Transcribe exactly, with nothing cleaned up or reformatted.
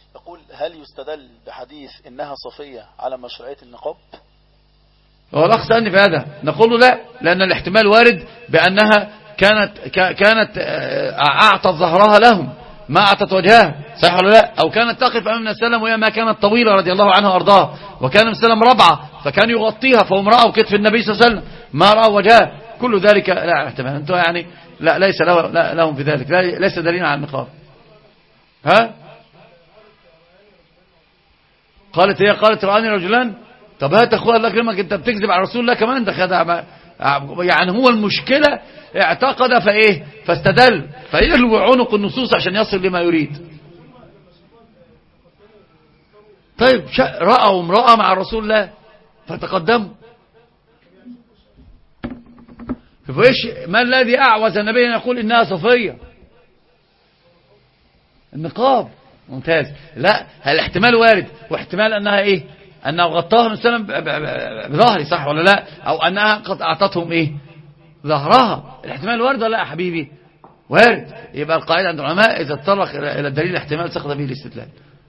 يقول هل يستدل بحديث إنها صفية على مشروعية النقاب؟ هو الأخ سألني في هذا، نقول له لا، لأن الاحتمال وارد بأنها كانت كانت أعطت ظهرها لهم ما أعطت وجهها، صحيح ولا لا؟ أو كانت تقف أمام النبي صلى الله عليه وسلم وهي ما كانت طويلة رضي الله عنها وأرضاها، وكان النبي صلى الله عليه وسلم ربعة فكان يغطيها، فهم رأوا كتف النبي صلى الله عليه وسلم ما رأوا وجهها، كل ذلك لا احتمال. أنتم يعني لا ليس له لا لهم في ذلك، لا ليس دليلا على النقاب. ها قالت هي قالت رآني رجلان. طب هات اخويا الله يكرمك، انت بتكذب على رسول الله كمان، ده خدع يعني. هو المشكلة اعتقد فايه فاستدل فيلوي عنق النصوص عشان يصل لما يريد. طيب رأوا امرأة مع رسول الله فتقدموا، فايش ما الذي اعوز النبي ان يقول انها صفية؟ النقاب. ممتاز. لا الاحتمال وارد، واحتمال انها ايه انه غطاها من سلم بظهري، صح ولا لا؟ او انها قد اعطتهم ايه ظهرها. الاحتمال وارد ولا لا يا حبيبي؟ وارد. يبقى القاعدة عند العلماء اذا تطرق الى الدليل الاحتمال سقط به الاستدلال.